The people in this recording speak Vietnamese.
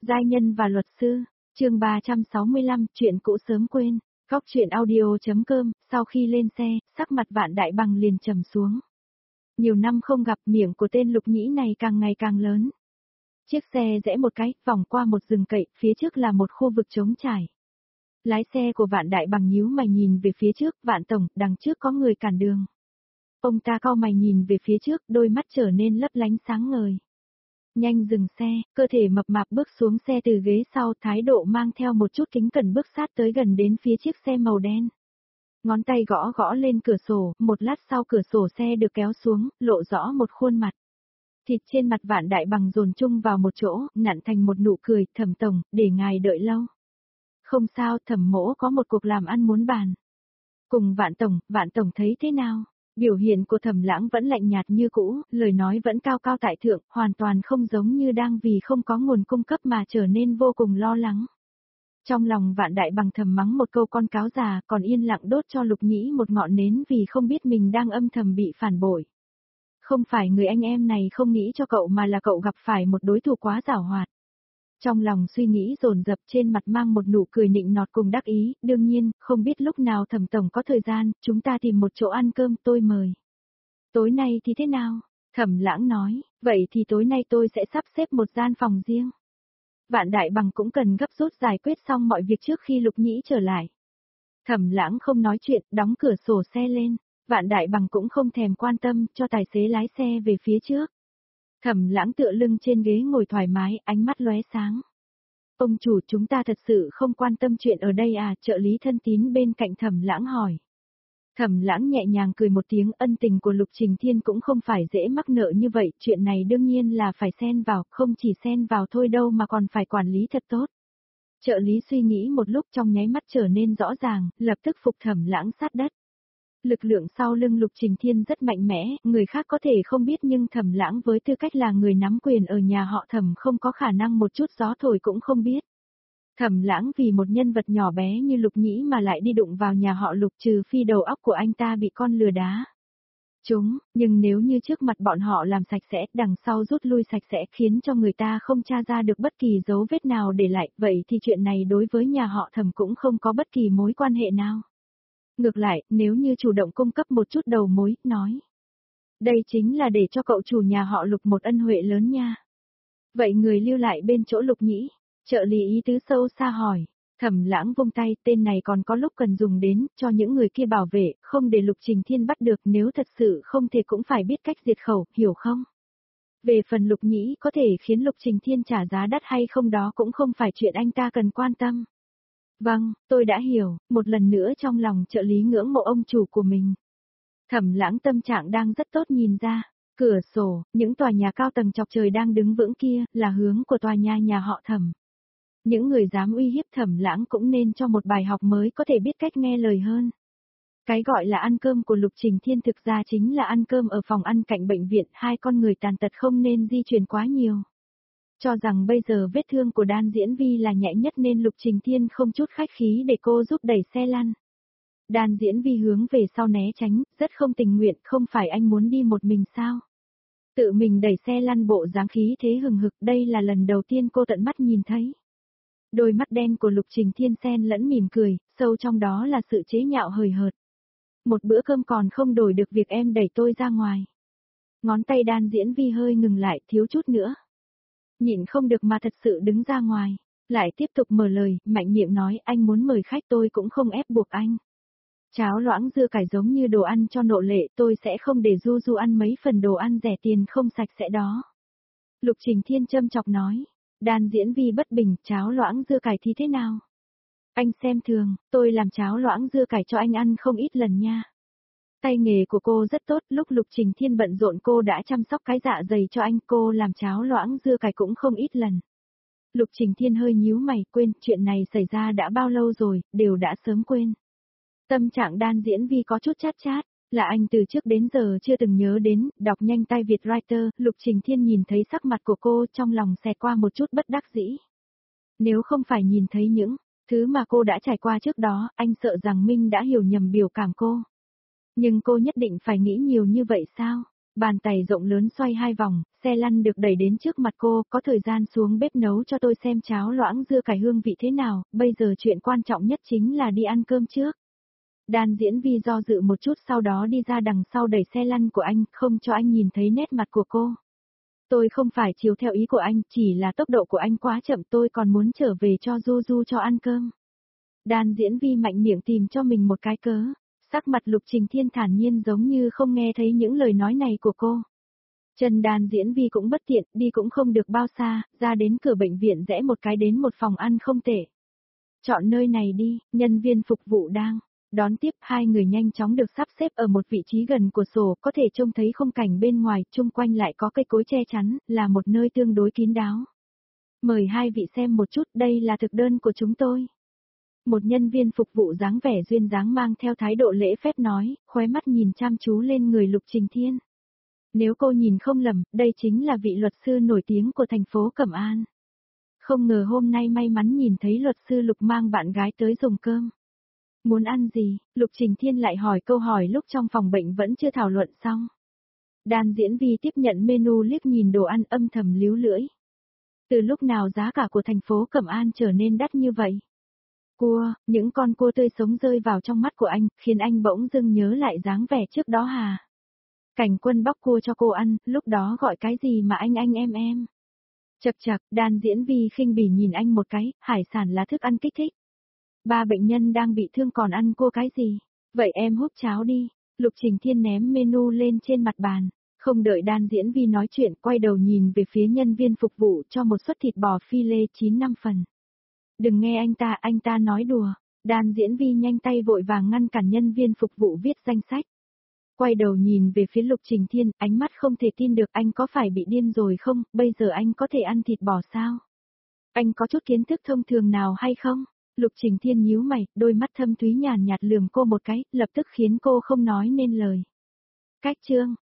Giai nhân và luật sư, chương 365, chuyện cũ sớm quên. Góc truyện audio.com, sau khi lên xe, sắc mặt Vạn Đại Bằng liền trầm xuống. Nhiều năm không gặp, miệng của tên Lục Nhĩ này càng ngày càng lớn. Chiếc xe rẽ một cái, vòng qua một rừng cậy, phía trước là một khu vực trống trải. Lái xe của Vạn Đại Bằng nhíu mày nhìn về phía trước, Vạn Tổng, đằng trước có người cản đường. Ông ta cau mày nhìn về phía trước, đôi mắt trở nên lấp lánh sáng ngời. Nhanh dừng xe, cơ thể mập mạp bước xuống xe từ ghế sau, thái độ mang theo một chút kính cẩn bước sát tới gần đến phía chiếc xe màu đen. Ngón tay gõ gõ lên cửa sổ, một lát sau cửa sổ xe được kéo xuống, lộ rõ một khuôn mặt. Thịt trên mặt Vạn Đại Bằng dồn chung vào một chỗ, nặn thành một nụ cười, Thẩm tổng, để ngài đợi lâu. Không sao, Thẩm mỗ có một cuộc làm ăn muốn bàn. Cùng Vạn Tổng thấy thế nào? Biểu hiện của Thẩm Lãng vẫn lạnh nhạt như cũ, lời nói vẫn cao cao tại thượng, hoàn toàn không giống như đang vì không có nguồn cung cấp mà trở nên vô cùng lo lắng. Trong lòng Vạn Đại Bằng thầm mắng một câu con cáo già, còn yên lặng đốt cho Lục Nhĩ một ngọn nến vì không biết mình đang âm thầm bị phản bội. Không phải người anh em này không nghĩ cho cậu mà là cậu gặp phải một đối thủ quá giảo hoạt. Trong lòng suy nghĩ dồn dập, trên mặt mang một nụ cười nịnh nọt cùng đắc ý, đương nhiên, không biết lúc nào Thẩm tổng có thời gian, chúng ta tìm một chỗ ăn cơm, tôi mời. Tối nay thì thế nào? Thẩm Lãng nói, vậy thì tối nay tôi sẽ sắp xếp một gian phòng riêng. Vạn Đại Bằng cũng cần gấp rút giải quyết xong mọi việc trước khi Lục Nhĩ trở lại. Thẩm Lãng không nói chuyện, đóng cửa sổ xe lên. Vạn Đại Bằng cũng không thèm quan tâm, cho tài xế lái xe về phía trước. Thẩm Lãng tựa lưng trên ghế ngồi thoải mái, ánh mắt lóe sáng. Ông chủ, chúng ta thật sự không quan tâm chuyện ở đây à? Trợ lý thân tín bên cạnh Thẩm Lãng hỏi. Thẩm Lãng nhẹ nhàng cười một tiếng, ân tình của Lục Trình Thiên cũng không phải dễ mắc nợ như vậy, chuyện này đương nhiên là phải xen vào, không chỉ xen vào thôi đâu mà còn phải quản lý thật tốt. Trợ lý suy nghĩ một lúc, trong nháy mắt trở nên rõ ràng, lập tức phục Thẩm Lãng sát đất. Lực lượng sau lưng Lục Trình Thiên rất mạnh mẽ, người khác có thể không biết nhưng Thẩm Lãng với tư cách là người nắm quyền ở nhà họ Thẩm không có khả năng một chút gió thổi cũng không biết. Thẩm Lãng vì một nhân vật nhỏ bé như Lục Nhĩ mà lại đi đụng vào nhà họ Lục, trừ phi đầu óc của anh ta bị con lừa đá. Nhưng nếu như trước mặt bọn họ làm sạch sẽ, đằng sau rút lui sạch sẽ khiến cho người ta không tra ra được bất kỳ dấu vết nào để lại, vậy thì chuyện này đối với nhà họ Thẩm cũng không có bất kỳ mối quan hệ nào. Ngược lại, nếu như chủ động cung cấp một chút đầu mối, nói. Đây chính là để cho cậu chủ nhà họ Lục một ân huệ lớn nha. Vậy người lưu lại bên chỗ Lục Nhĩ? Trợ lý ý tứ sâu xa hỏi. Thẩm Lãng vung tay, tên này còn có lúc cần dùng đến, cho những người kia bảo vệ, không để Lục Trình Thiên bắt được, nếu thật sự không thể cũng phải biết cách diệt khẩu, hiểu không? Về phần Lục Nhĩ có thể khiến Lục Trình Thiên trả giá đắt hay không đó cũng không phải chuyện anh ta cần quan tâm. Vâng, tôi đã hiểu, một lần nữa trong lòng trợ lý ngưỡng mộ ông chủ của mình. Thẩm Lãng tâm trạng đang rất tốt, nhìn ra, cửa sổ, những tòa nhà cao tầng chọc trời đang đứng vững kia, là hướng của tòa nhà họ Thẩm. Những người dám uy hiếp Thẩm Lãng cũng nên cho một bài học mới có thể biết cách nghe lời hơn. Cái gọi là ăn cơm của Lục Trình Thiên thực ra chính là ăn cơm ở phòng ăn cạnh bệnh viện, hai con người tàn tật không nên di chuyển quá nhiều. Cho rằng bây giờ vết thương của Đan Diễn Vi là nhẹ nhất nên Lục Trình Thiên không chút khách khí để cô giúp đẩy xe lăn. Đan Diễn Vi hướng về sau né tránh, rất không tình nguyện, không phải anh muốn đi một mình sao? Tự mình đẩy xe lăn, bộ dáng khí thế hừng hực, đây là lần đầu tiên cô tận mắt nhìn thấy. Đôi mắt đen của Lục Trình Thiên xen lẫn mỉm cười, sâu trong đó là sự chế nhạo hời hợt. Một bữa cơm còn không đổi được việc em đẩy tôi ra ngoài. Ngón tay Đan Diễn Vi hơi ngừng lại, thiếu chút nữa. Nhịn không được mà thật sự đứng ra ngoài, lại tiếp tục mở lời, mạnh miệng nói anh muốn mời khách tôi cũng không ép buộc anh. Cháo loãng dưa cải giống như đồ ăn cho nộ lệ, tôi sẽ không để Du Du ăn mấy phần đồ ăn rẻ tiền không sạch sẽ đó. Lục Trình Thiên châm chọc nói. Đan Diễn Vi bất bình, cháo loãng dưa cải thì thế nào? Anh xem thường, tôi làm cháo loãng dưa cải cho anh ăn không ít lần nha. Tay nghề của cô rất tốt, lúc Lục Trình Thiên bận rộn cô đã chăm sóc cái dạ dày cho anh, cô làm cháo loãng dưa cải cũng không ít lần. Lục Trình Thiên hơi nhíu mày, quên, chuyện này xảy ra đã bao lâu rồi, đều đã sớm quên. Tâm trạng Đan Diễn Vi có chút chát chát, là anh từ trước đến giờ chưa từng nhớ đến, đọc nhanh tay Việt Writer, Lục Trình Thiên nhìn thấy sắc mặt của cô trong lòng xẹt qua một chút bất đắc dĩ. Nếu không phải nhìn thấy những thứ mà cô đã trải qua trước đó, anh sợ rằng Minh đã hiểu nhầm biểu cảm cô. Nhưng cô nhất định phải nghĩ nhiều như vậy sao? Bàn tay rộng lớn xoay 2 vòng, xe lăn được đẩy đến trước mặt cô, có thời gian xuống bếp nấu cho tôi xem cháo loãng dưa cải hương vị thế nào, bây giờ chuyện quan trọng nhất chính là đi ăn cơm trước. Đan Diễn Vi do dự một chút sau đó đi ra đằng sau đẩy xe lăn của anh, không cho anh nhìn thấy nét mặt của cô. Tôi không phải chiều theo ý của anh, chỉ là tốc độ của anh quá chậm, tôi còn muốn trở về cho Du Du cho ăn cơm. Đan Diễn Vi mạnh miệng tìm cho mình một cái cớ. Sắc mặt Lục Trình Thiên thản nhiên giống như không nghe thấy những lời nói này của cô. Chân Đan Diễn Vi cũng bất tiện, đi cũng không được bao xa, ra đến cửa bệnh viện rẽ một cái đến một phòng ăn không tệ. Chọn nơi này đi, nhân viên phục vụ đang đón tiếp. Hai người nhanh chóng được sắp xếp ở một vị trí gần cửa sổ, có thể trông thấy khung cảnh bên ngoài, chung quanh lại có cây cối che chắn, là một nơi tương đối kín đáo. Mời hai vị xem một chút, đây là thực đơn của chúng tôi. Một nhân viên phục vụ dáng vẻ duyên dáng mang theo thái độ lễ phép nói, khóe mắt nhìn chăm chú lên người Lục Trình Thiên. Nếu cô nhìn không lầm, đây chính là vị luật sư nổi tiếng của thành phố Cẩm An. Không ngờ hôm nay may mắn nhìn thấy luật sư Lục mang bạn gái tới dùng cơm. Muốn ăn gì? Lục Trình Thiên lại hỏi câu hỏi lúc trong phòng bệnh vẫn chưa thảo luận xong. Đan Diễn Vi tiếp nhận menu liếc nhìn đồ ăn âm thầm líu lưỡi. Từ lúc nào giá cả của thành phố Cẩm An trở nên đắt như vậy? Cua, những con cua tươi sống rơi vào trong mắt của anh, khiến anh bỗng dưng nhớ lại dáng vẻ trước đó hà. Cảnh Quân bóc cua cho cô ăn, lúc đó gọi cái gì mà anh em. Chậc chậc, Đan Diễn Vi khinh bỉ nhìn anh một cái, hải sản là thức ăn kích thích. Ba bệnh nhân đang bị thương còn ăn cua cái gì? Vậy em húp cháo đi. Lục Trình Thiên ném menu lên trên mặt bàn. Không đợi Đan Diễn Vi nói chuyện, quay đầu nhìn về phía nhân viên phục vụ cho một suất thịt bò phi lê 9-5 phần. Đừng nghe anh ta nói đùa. Đan Diễn Vi nhanh tay vội vàng ngăn cản nhân viên phục vụ viết danh sách. Quay đầu nhìn về phía Lục Trình Thiên, ánh mắt không thể tin được, anh có phải bị điên rồi không, bây giờ anh có thể ăn thịt bò sao? Anh có chút kiến thức thông thường nào hay không? Lục Trình Thiên nhíu mày, đôi mắt thâm thúy nhàn nhạt lườm cô một cái, lập tức khiến cô không nói nên lời. Cách chương